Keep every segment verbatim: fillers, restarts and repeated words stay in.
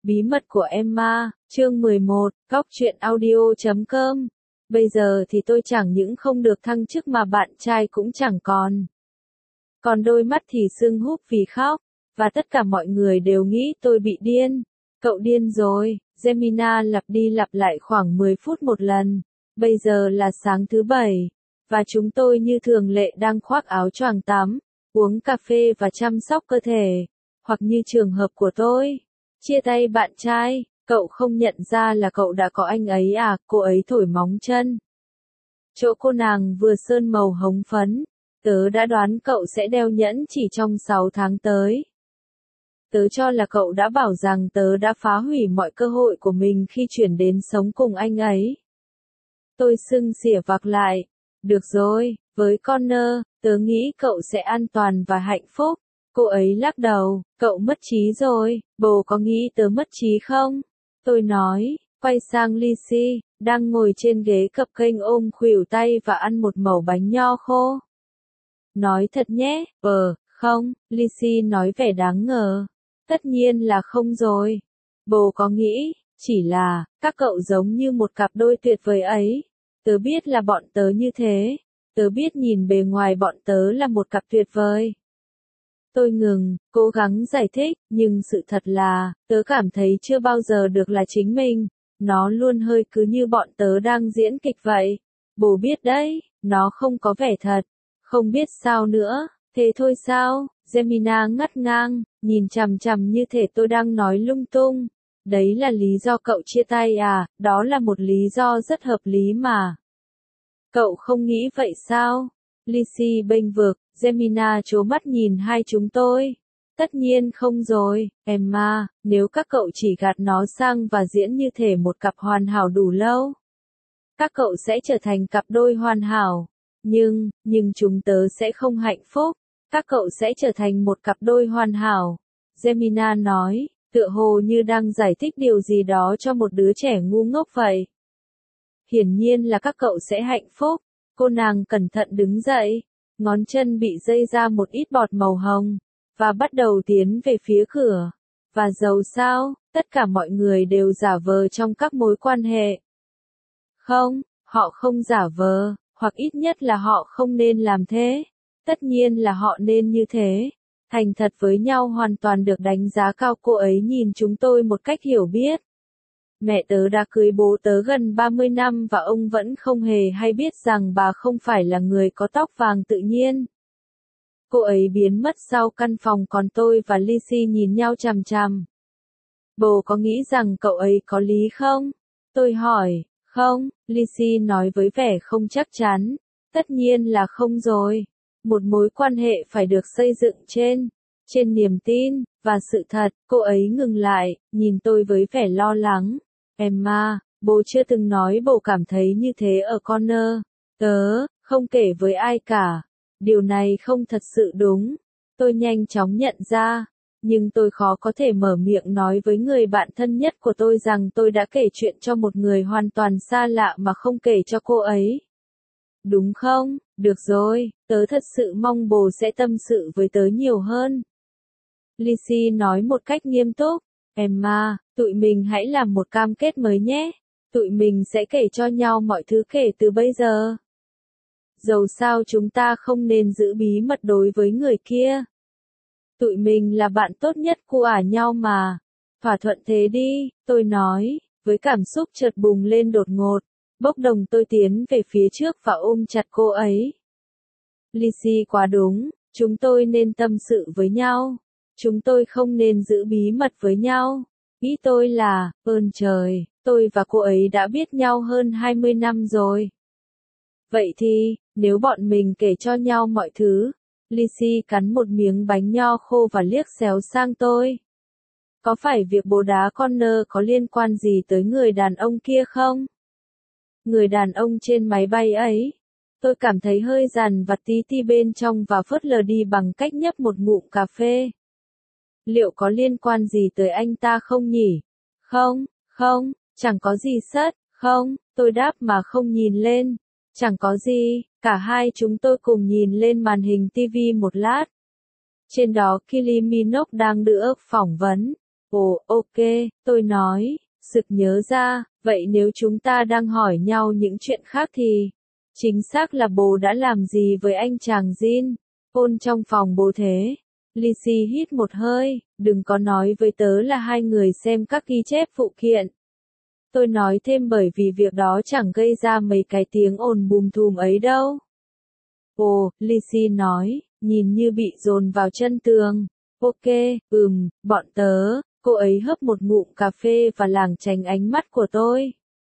Bí mật của Emma, chương mười một, Góc truyện audio chấm com. Bây giờ thì tôi chẳng những không được thăng chức mà bạn trai cũng chẳng còn. Còn đôi mắt thì sưng húp vì khóc, và tất cả mọi người đều nghĩ tôi bị điên. Cậu điên rồi, Gemina lặp đi lặp lại khoảng mười phút một lần. Bây giờ là sáng thứ bảy, và chúng tôi như thường lệ đang khoác áo choàng tắm, uống cà phê và chăm sóc cơ thể. Hoặc như trường hợp của tôi, chia tay bạn trai, cậu không nhận ra là cậu đã có anh ấy à, cô ấy thổi móng chân. Chỗ cô nàng vừa sơn màu hồng phấn, tớ đã đoán cậu sẽ đeo nhẫn chỉ trong sáu tháng tới. Tớ cho là cậu đã bảo rằng tớ đã phá hủy mọi cơ hội của mình khi chuyển đến sống cùng anh ấy. Tôi sưng xỉa vặc lại. Được rồi, với Connor, tớ nghĩ cậu sẽ an toàn và hạnh phúc. Cô ấy lắc đầu, cậu mất trí rồi, bồ có nghĩ tớ mất trí không? Tôi nói, quay sang Lizzie, đang ngồi trên ghế cập kênh ôm khuỷu tay và ăn một mẩu bánh nho khô. Nói thật nhé, ờ, không, Lizzie nói vẻ đáng ngờ. Tất nhiên là không rồi. Bồ có nghĩ, chỉ là, các cậu giống như một cặp đôi tuyệt vời ấy. Tớ biết là bọn tớ như thế. Tớ biết nhìn bề ngoài bọn tớ là một cặp tuyệt vời. Tôi ngừng, cố gắng giải thích, nhưng sự thật là, tớ cảm thấy chưa bao giờ được là chính mình. Nó luôn hơi cứ như bọn tớ đang diễn kịch vậy. Bố biết đấy, nó không có vẻ thật. Không biết sao nữa, thế thôi sao? Gemina ngắt ngang, nhìn chằm chằm như thể tôi đang nói lung tung. Đấy là lý do cậu chia tay à, đó là một lý do rất hợp lý mà. Cậu không nghĩ vậy sao? Lizzie bênh vực, Gemina trố mắt nhìn hai chúng tôi. Tất nhiên không rồi, Emma, nếu các cậu chỉ gạt nó sang và diễn như thể một cặp hoàn hảo đủ lâu. Các cậu sẽ trở thành cặp đôi hoàn hảo. Nhưng, nhưng chúng tớ sẽ không hạnh phúc. Các cậu sẽ trở thành một cặp đôi hoàn hảo. Gemina nói, tựa hồ như đang giải thích điều gì đó cho một đứa trẻ ngu ngốc vậy. Hiển nhiên là các cậu sẽ hạnh phúc. Cô nàng cẩn thận đứng dậy, ngón chân bị dây ra một ít bọt màu hồng, và bắt đầu tiến về phía cửa. Và dầu sao, tất cả mọi người đều giả vờ trong các mối quan hệ. Không, họ không giả vờ, hoặc ít nhất là họ không nên làm thế. Tất nhiên là họ nên như thế. Thành thật với nhau hoàn toàn được đánh giá cao. Cô ấy nhìn chúng tôi một cách hiểu biết. Mẹ tớ đã cưới bố tớ gần ba mươi năm và ông vẫn không hề hay biết rằng bà không phải là người có tóc vàng tự nhiên. Cô ấy biến mất sau căn phòng còn tôi và Lizzie nhìn nhau chằm chằm. Bố có nghĩ rằng cậu ấy có lý không? Tôi hỏi, không, Lizzie nói với vẻ không chắc chắn. Tất nhiên là không rồi. Một mối quan hệ phải được xây dựng trên, trên niềm tin, và sự thật. Cô ấy ngừng lại, nhìn tôi với vẻ lo lắng. Emma, bố chưa từng nói bố cảm thấy như thế ở Connor. Tớ, không kể với ai cả. Điều này không thật sự đúng. Tôi nhanh chóng nhận ra. Nhưng tôi khó có thể mở miệng nói với người bạn thân nhất của tôi rằng tôi đã kể chuyện cho một người hoàn toàn xa lạ mà không kể cho cô ấy. Đúng không? Được rồi, tớ thật sự mong bố sẽ tâm sự với tớ nhiều hơn. Lizzie nói một cách nghiêm túc. Emma, tụi mình hãy làm một cam kết mới nhé. Tụi mình sẽ kể cho nhau mọi thứ kể từ bây giờ. Dầu sao chúng ta không nên giữ bí mật đối với người kia. Tụi mình là bạn tốt nhất của ả nhau mà. Thỏa thuận thế đi, tôi nói, với cảm xúc chợt bùng lên đột ngột. Bốc đồng tôi tiến về phía trước và ôm chặt cô ấy. Lizzie quá đúng, chúng tôi nên tâm sự với nhau. Chúng tôi không nên giữ bí mật với nhau. Ý tôi là, ơn trời, tôi và cô ấy đã biết nhau hơn hai mươi năm rồi. Vậy thì, nếu bọn mình kể cho nhau mọi thứ, Lizzie cắn một miếng bánh nho khô và liếc xéo sang tôi. Có phải việc bố đá Connor có liên quan gì tới người đàn ông kia không? Người đàn ông trên máy bay ấy. Tôi cảm thấy hơi dằn vặt tí ti bên trong và phớt lờ đi bằng cách nhấp một ngụm cà phê. Liệu có liên quan gì tới anh ta không nhỉ? Không, không, chẳng có gì sất, không, tôi đáp mà không nhìn lên. Chẳng có gì, cả hai chúng tôi cùng nhìn lên màn hình ti vi một lát. Trên đó Kylie Minogue đang được phỏng vấn. Ồ, ok, tôi nói, sực nhớ ra, vậy nếu chúng ta đang hỏi nhau những chuyện khác thì, chính xác là bố đã làm gì với anh chàng Jin? Ôn trong phòng bố thế. Lizzie hít một hơi, đừng có nói với tớ là hai người xem các ghi chép phụ kiện. Tôi nói thêm bởi vì việc đó chẳng gây ra mấy cái tiếng ồn bùm thùm ấy đâu. Ồ, Lizzie nói, nhìn như bị dồn vào chân tường. Ok, ừm, bọn tớ, cô ấy hớp một ngụm cà phê và lảng tránh ánh mắt của tôi.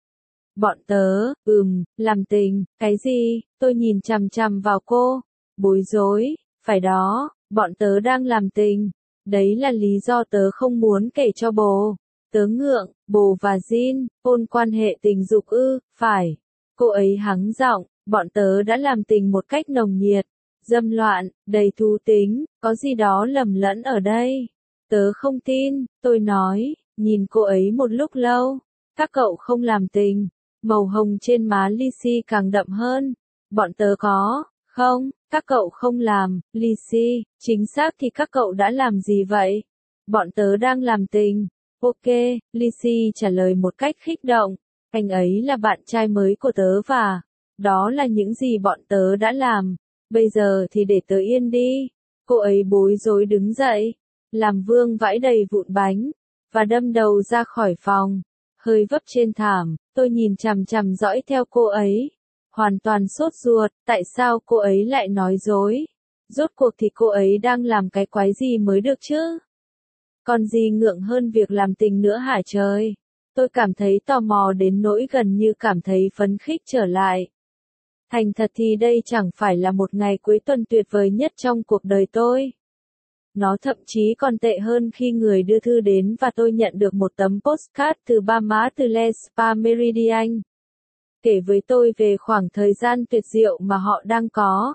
Bọn tớ, ừm, làm tình, cái gì, tôi nhìn chằm chằm vào cô, bối rối, phải đó, bọn tớ đang làm tình, đấy là lý do tớ không muốn kể cho bố. Tớ ngượng, bố và Jin, ôn quan hệ tình dục ư, phải. Cô ấy hắng giọng, bọn tớ đã làm tình một cách nồng nhiệt, dâm loạn, đầy thú tính, có gì đó lầm lẫn ở đây. Tớ không tin, tôi nói, nhìn cô ấy một lúc lâu. Các cậu không làm tình. Màu hồng trên má Lizzie càng đậm hơn. Bọn tớ có, không, các cậu không làm, Lizzie, chính xác thì các cậu đã làm gì vậy? Bọn tớ đang làm tình. Ok, Lizzie trả lời một cách khích động. Anh ấy là bạn trai mới của tớ và đó là những gì bọn tớ đã làm. Bây giờ thì để tớ yên đi. Cô ấy bối rối đứng dậy, làm vương vãi đầy vụn bánh, và đâm đầu ra khỏi phòng. Hơi vấp trên thảm, tôi nhìn chằm chằm dõi theo cô ấy. Hoàn toàn sốt ruột, tại sao cô ấy lại nói dối? Rốt cuộc thì cô ấy đang làm cái quái gì mới được chứ? Còn gì ngượng hơn việc làm tình nữa hả trời? Tôi cảm thấy tò mò đến nỗi gần như cảm thấy phấn khích trở lại. Thành thật thì đây chẳng phải là một ngày cuối tuần tuyệt vời nhất trong cuộc đời tôi. Nó thậm chí còn tệ hơn khi người đưa thư đến và tôi nhận được một tấm postcard từ ba má từ Les Spa Meridian. Kể với tôi về khoảng thời gian tuyệt diệu mà họ đang có.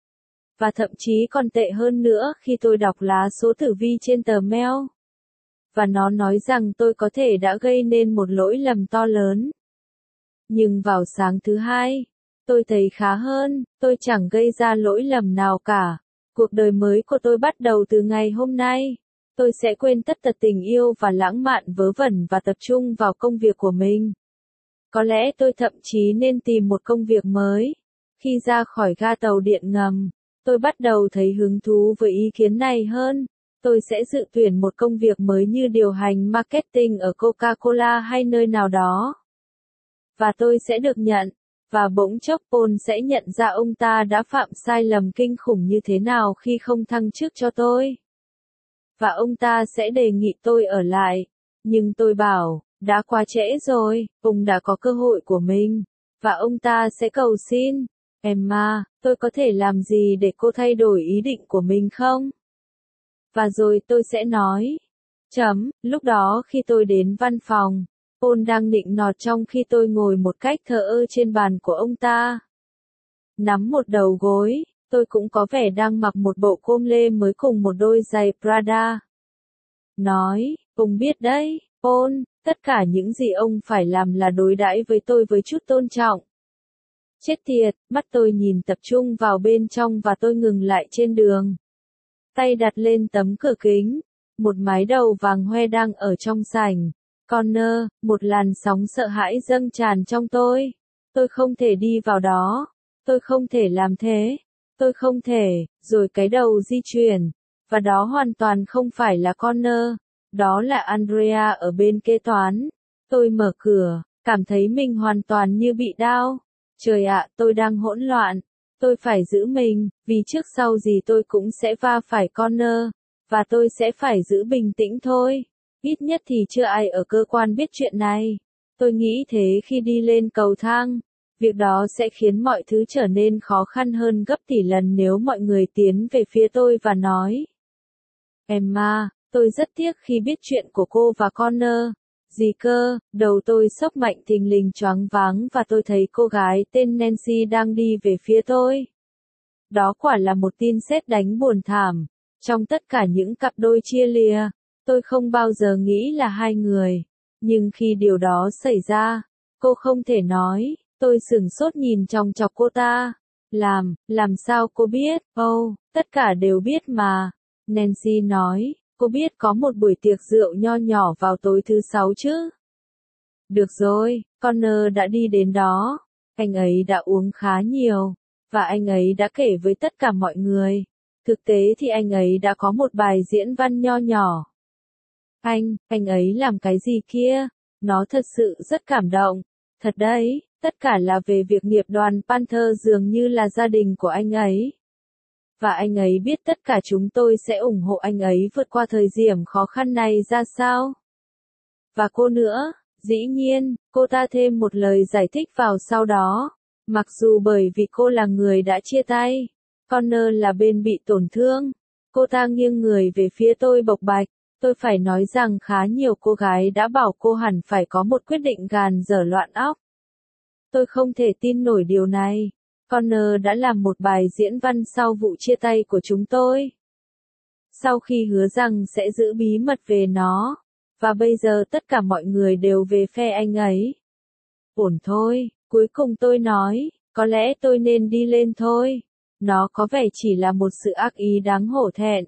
Và thậm chí còn tệ hơn nữa khi tôi đọc lá số tử vi trên tờ mail. Và nó nói rằng tôi có thể đã gây nên một lỗi lầm to lớn. Nhưng vào sáng thứ hai, tôi thấy khá hơn, tôi chẳng gây ra lỗi lầm nào cả. Cuộc đời mới của tôi bắt đầu từ ngày hôm nay. Tôi sẽ quên tất tật tình yêu và lãng mạn vớ vẩn và tập trung vào công việc của mình. Có lẽ tôi thậm chí nên tìm một công việc mới. Khi ra khỏi ga tàu điện ngầm, tôi bắt đầu thấy hứng thú với ý kiến này hơn. Tôi sẽ dự tuyển một công việc mới như điều hành marketing ở Coca-Cola hay nơi nào đó. Và tôi sẽ được nhận. Và bỗng chốc Paul sẽ nhận ra ông ta đã phạm sai lầm kinh khủng như thế nào khi không thăng chức cho tôi. Và ông ta sẽ đề nghị tôi ở lại. Nhưng tôi bảo, đã quá trễ rồi, ông đã có cơ hội của mình. Và ông ta sẽ cầu xin, Emma, tôi có thể làm gì để cô thay đổi ý định của mình không? Và rồi tôi sẽ nói. Chấm, lúc đó khi tôi đến văn phòng, Paul đang nịnh nọt trong khi tôi ngồi một cách thờ ơ trên bàn của ông ta. Nắm một đầu gối, tôi cũng có vẻ đang mặc một bộ com lê mới cùng một đôi giày Prada. Nói, ông biết đấy, Paul, tất cả những gì ông phải làm là đối đãi với tôi với chút tôn trọng. Chết tiệt, mắt tôi nhìn tập trung vào bên trong và tôi ngừng lại trên đường. Tay đặt lên tấm cửa kính, một mái đầu vàng hoe đang ở trong sảnh. Connor, một làn sóng sợ hãi dâng tràn trong tôi. Tôi không thể đi vào đó. Tôi không thể làm thế. Tôi không thể, rồi cái đầu di chuyển. Và đó hoàn toàn không phải là Connor. Đó là Andrea ở bên kế toán. Tôi mở cửa, cảm thấy mình hoàn toàn như bị đau. Trời ạ, tôi đang hỗn loạn. Tôi phải giữ mình, vì trước sau gì tôi cũng sẽ va phải Connor. Và tôi sẽ phải giữ bình tĩnh thôi. Ít nhất thì chưa ai ở cơ quan biết chuyện này. Tôi nghĩ thế khi đi lên cầu thang. Việc đó sẽ khiến mọi thứ trở nên khó khăn hơn gấp tỷ lần nếu mọi người tiến về phía tôi và nói. Emma, tôi rất tiếc khi biết chuyện của cô và Connor. Gì cơ, đầu tôi sốc mạnh thình lình choáng váng và tôi thấy cô gái tên Nancy đang đi về phía tôi. Đó quả là một tin sét đánh buồn thảm. Trong tất cả những cặp đôi chia lìa, tôi không bao giờ nghĩ là hai người. Nhưng khi điều đó xảy ra, cô không thể nói, tôi sửng sốt nhìn chòng chọc cô ta. Làm, làm sao cô biết? Oh, tất cả đều biết mà. Nancy nói, Cô biết có một buổi tiệc rượu nho nhỏ vào tối thứ sáu chứ? Được rồi, Connor đã đi đến đó. Anh ấy đã uống khá nhiều, và anh ấy đã kể với tất cả mọi người. Thực tế thì anh ấy đã có một bài diễn văn nho nhỏ. Anh, anh ấy làm cái gì kia? Nó thật sự rất cảm động. Thật đấy, tất cả là về việc nghiệp đoàn Panther dường như là gia đình của anh ấy. Và anh ấy biết tất cả chúng tôi sẽ ủng hộ anh ấy vượt qua thời điểm khó khăn này ra sao. Và cô nữa, dĩ nhiên, cô ta thêm một lời giải thích vào sau đó. Mặc dù bởi vì cô là người đã chia tay, Connor là bên bị tổn thương. Cô ta nghiêng người về phía tôi bộc bạch. Tôi phải nói rằng khá nhiều cô gái đã bảo cô hẳn phải có một quyết định gàn dở loạn óc. Tôi không thể tin nổi điều này. Connor đã làm một bài diễn văn sau vụ chia tay của chúng tôi. Sau khi hứa rằng sẽ giữ bí mật về nó. Và bây giờ tất cả mọi người đều về phe anh ấy. Ổn thôi, cuối cùng tôi nói, có lẽ tôi nên đi lên thôi. Nó có vẻ chỉ là một sự ác ý đáng hổ thẹn.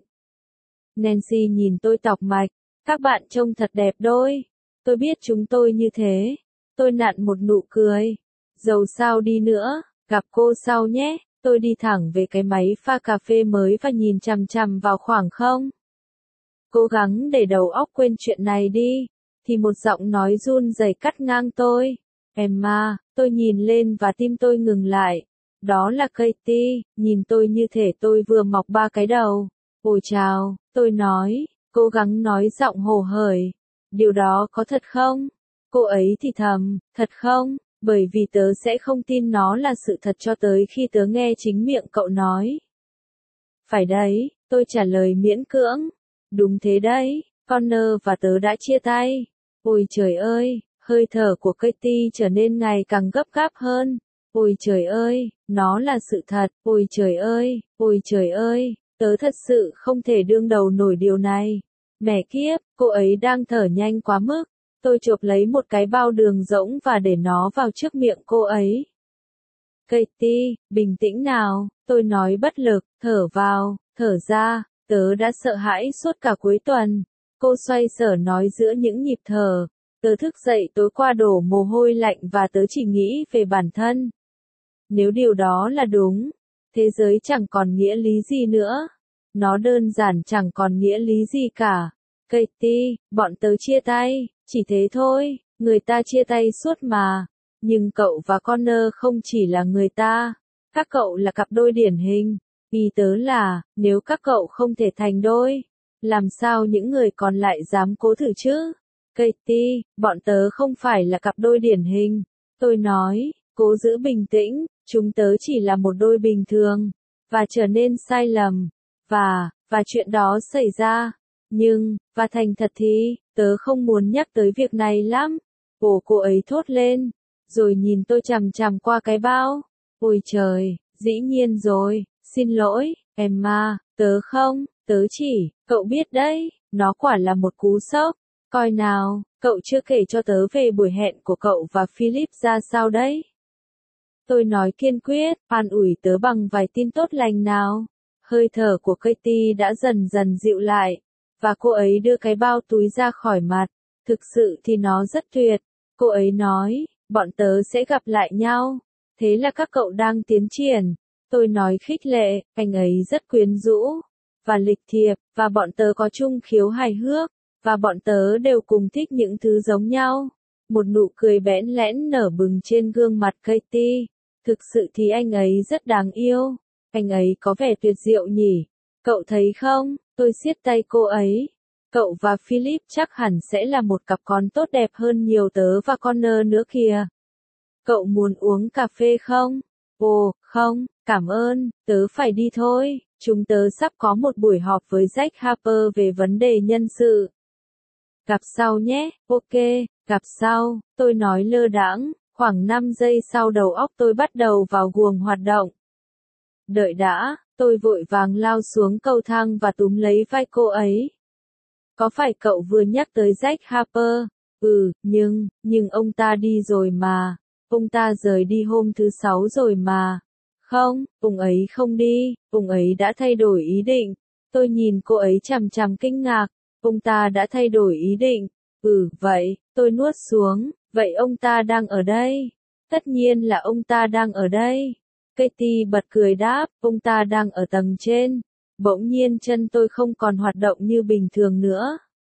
Nancy nhìn tôi tọc mạch, các bạn trông thật đẹp đôi. Tôi biết chúng tôi như thế. Tôi nặn một nụ cười. Dầu sao đi nữa, gặp cô sau nhé. Tôi đi thẳng về cái máy pha cà phê mới và nhìn chằm chằm vào khoảng không. Cố gắng để đầu óc quên chuyện này đi. Thì một giọng nói run rẩy cắt ngang tôi. Emma, tôi nhìn lên và tim tôi ngừng lại. Đó là Katie, nhìn tôi như thể tôi vừa mọc ba cái đầu. Ôi chào, tôi nói, cố gắng nói giọng hồ hởi. Điều đó có thật không? Cô ấy thì thầm, thật không? Bởi vì tớ sẽ không tin nó là sự thật cho tới khi tớ nghe chính miệng cậu nói. Phải đấy, tôi trả lời miễn cưỡng. Đúng thế đấy, Connor và tớ đã chia tay. Ôi trời ơi, hơi thở của Katie trở nên ngày càng gấp gáp hơn. Ôi trời ơi, nó là sự thật. Ôi trời ơi, ôi trời ơi, tớ thật sự không thể đương đầu nổi điều này. Mẹ kiếp, cô ấy đang thở nhanh quá mức. Tôi chộp lấy một cái bao đường rỗng và để nó vào trước miệng cô ấy. Katie, bình tĩnh nào, tôi nói bất lực, thở vào, thở ra, tớ đã sợ hãi suốt cả cuối tuần. Cô xoay sở nói giữa những nhịp thở. Tớ thức dậy tối qua đổ mồ hôi lạnh và tớ chỉ nghĩ về bản thân. Nếu điều đó là đúng, thế giới chẳng còn nghĩa lý gì nữa. Nó đơn giản chẳng còn nghĩa lý gì cả. Katie, bọn tớ chia tay, chỉ thế thôi, người ta chia tay suốt mà. Nhưng cậu và Connor không chỉ là người ta. Các cậu là cặp đôi điển hình. Ý tớ là, nếu các cậu không thể thành đôi, làm sao những người còn lại dám cố thử chứ? Katie, bọn tớ không phải là cặp đôi điển hình. Tôi nói, cố giữ bình tĩnh, chúng tớ chỉ là một đôi bình thường. Và trở nên sai lầm. Và, và chuyện đó xảy ra. Nhưng, và thành thật thì, tớ không muốn nhắc tới việc này lắm. Ồ, cô ấy thốt lên. Rồi nhìn tôi chằm chằm qua cái bao. Ôi trời, dĩ nhiên rồi, xin lỗi, Emma, tớ không, tớ chỉ, cậu biết đấy, nó quả là một cú sốc. Coi nào, cậu chưa kể cho tớ về buổi hẹn của cậu và Philip ra sao đấy. Tôi nói kiên quyết, an ủi tớ bằng vài tin tốt lành nào. Hơi thở của Katie đã dần dần dịu lại, và cô ấy đưa cái bao túi ra khỏi mặt. Thực sự thì nó rất tuyệt. Cô ấy nói, bọn tớ sẽ gặp lại nhau. Thế là các cậu đang tiến triển. Tôi nói khích lệ, anh ấy rất quyến rũ, và lịch thiệp, và bọn tớ có chung khiếu hài hước, và bọn tớ đều cùng thích những thứ giống nhau. Một nụ cười bẽn lẽn nở bừng trên gương mặt Katie. Thực sự thì anh ấy rất đáng yêu. Anh ấy có vẻ tuyệt diệu nhỉ. Cậu thấy không? Tôi siết tay cô ấy. Cậu và Philip chắc hẳn sẽ là một cặp con tốt đẹp hơn nhiều tớ và Connor nữa kìa. Cậu muốn uống cà phê không? Ồ, không, cảm ơn, tớ phải đi thôi. Chúng tớ sắp có một buổi họp với Jack Harper về vấn đề nhân sự. Gặp sau nhé, ok, gặp sau, tôi nói lơ đãng. Khoảng năm giây sau đầu óc tôi bắt đầu vào guồng hoạt động. Đợi đã, tôi vội vàng lao xuống cầu thang và túm lấy vai cô ấy. Có phải cậu vừa nhắc tới Jack Harper? Ừ, nhưng, nhưng ông ta đi rồi mà. Ông ta rời đi hôm thứ sáu rồi mà. Không, ông ấy không đi, ông ấy đã thay đổi ý định. Tôi nhìn cô ấy chằm chằm kinh ngạc. Ông ta đã thay đổi ý định. Ừ, vậy, tôi nuốt xuống, vậy ông ta đang ở đây. Tất nhiên là ông ta đang ở đây. Katie bật cười đáp, ông ta đang ở tầng trên. Bỗng nhiên chân tôi không còn hoạt động như bình thường nữa.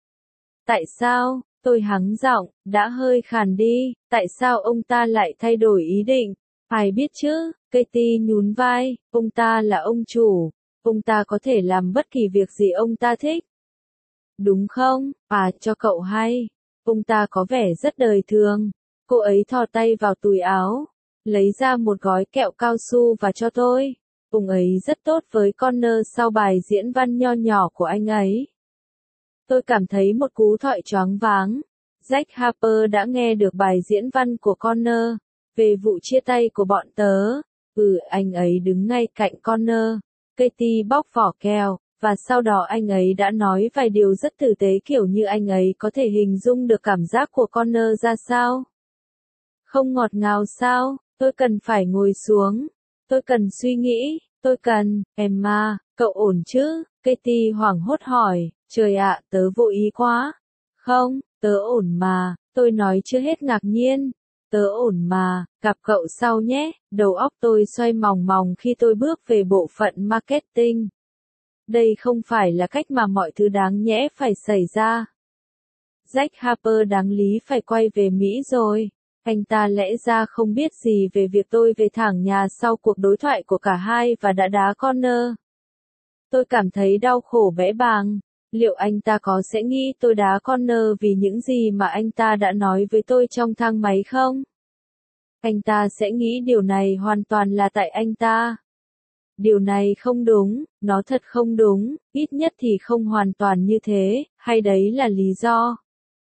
Tại sao? Tôi hắng giọng, đã hơi khàn đi, tại sao ông ta lại thay đổi ý định? Ai biết chứ? Katie nhún vai, ông ta là ông chủ, ông ta có thể làm bất kỳ việc gì ông ta thích. Đúng không? À, cho cậu hay. Ông ta có vẻ rất đời thường. Cô ấy thò tay vào túi áo, lấy ra một gói kẹo cao su và cho tôi. Ông ấy rất tốt với Connor sau bài diễn văn nho nhỏ của anh ấy. Tôi cảm thấy một cú thọi choáng váng. Jack Harper đã nghe được bài diễn văn của Connor về vụ chia tay của bọn tớ. Ừ, anh ấy đứng ngay cạnh Connor. Katie bóc vỏ kẹo, và sau đó anh ấy đã nói vài điều rất tử tế, kiểu như anh ấy có thể hình dung được cảm giác của Connor ra sao. Không ngọt ngào sao? Tôi cần phải ngồi xuống. Tôi cần suy nghĩ. Tôi cần, Emma, cậu ổn chứ? Katie hoảng hốt hỏi. Trời ạ, tớ vô ý quá. Không, tớ ổn mà, tôi nói chưa hết ngạc nhiên. Tớ ổn mà, gặp cậu sau nhé. Đầu óc tôi xoay mòng mòng khi tôi bước về bộ phận marketing. Đây không phải là cách mà mọi thứ đáng nhẽ phải xảy ra. Jack Harper đáng lý phải quay về Mỹ rồi. Anh ta lẽ ra không biết gì về việc tôi về thẳng nhà sau cuộc đối thoại của cả hai và đã đá Connor. Tôi cảm thấy đau khổ bẽ bàng. Liệu anh ta có sẽ nghĩ tôi đá Connor vì những gì mà anh ta đã nói với tôi trong thang máy không? Anh ta sẽ nghĩ điều này hoàn toàn là tại anh ta. Điều này không đúng, nó thật không đúng, ít nhất thì không hoàn toàn như thế, hay đấy là lý do?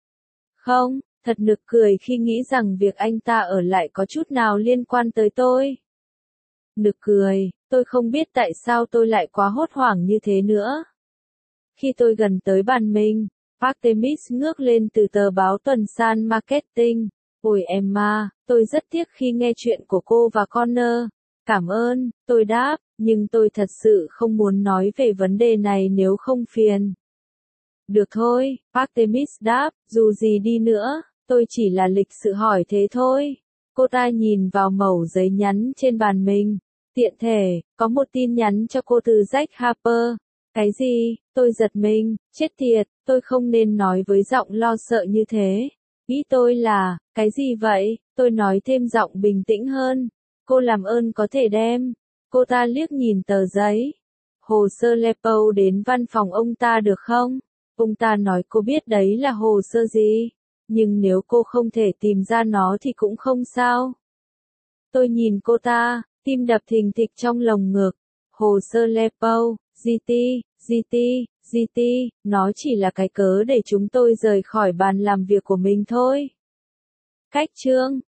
Không, thật nực cười khi nghĩ rằng việc anh ta ở lại có chút nào liên quan tới tôi. Nực cười, tôi không biết tại sao tôi lại quá hốt hoảng như thế nữa. Khi tôi gần tới bàn mình, Artemis ngước lên từ tờ báo tuần san Marketing. Ôi Emma, tôi rất tiếc khi nghe chuyện của cô và Connor. Cảm ơn, tôi đáp, nhưng tôi thật sự không muốn nói về vấn đề này nếu không phiền. Được thôi, Artemis đáp, dù gì đi nữa, tôi chỉ là lịch sự hỏi thế thôi. Cô ta nhìn vào mẩu giấy nhắn trên bàn mình. Tiện thể, có một tin nhắn cho cô từ Jack Harper. Cái gì? Tôi giật mình, chết tiệt, tôi không nên nói với giọng lo sợ như thế. Ý tôi là, cái gì vậy? Tôi nói thêm giọng bình tĩnh hơn. Cô làm ơn có thể đem. Cô ta liếc nhìn tờ giấy. Hồ sơ Lepo đến văn phòng ông ta được không? Ông ta nói cô biết đấy là hồ sơ gì. Nhưng nếu cô không thể tìm ra nó thì cũng không sao. Tôi nhìn cô ta, tim đập thình thịch trong lồng ngực. Hồ sơ Lepo, giê tê, giê tê, giê tê, nó chỉ là cái cớ để chúng tôi rời khỏi bàn làm việc của mình thôi. Cách chương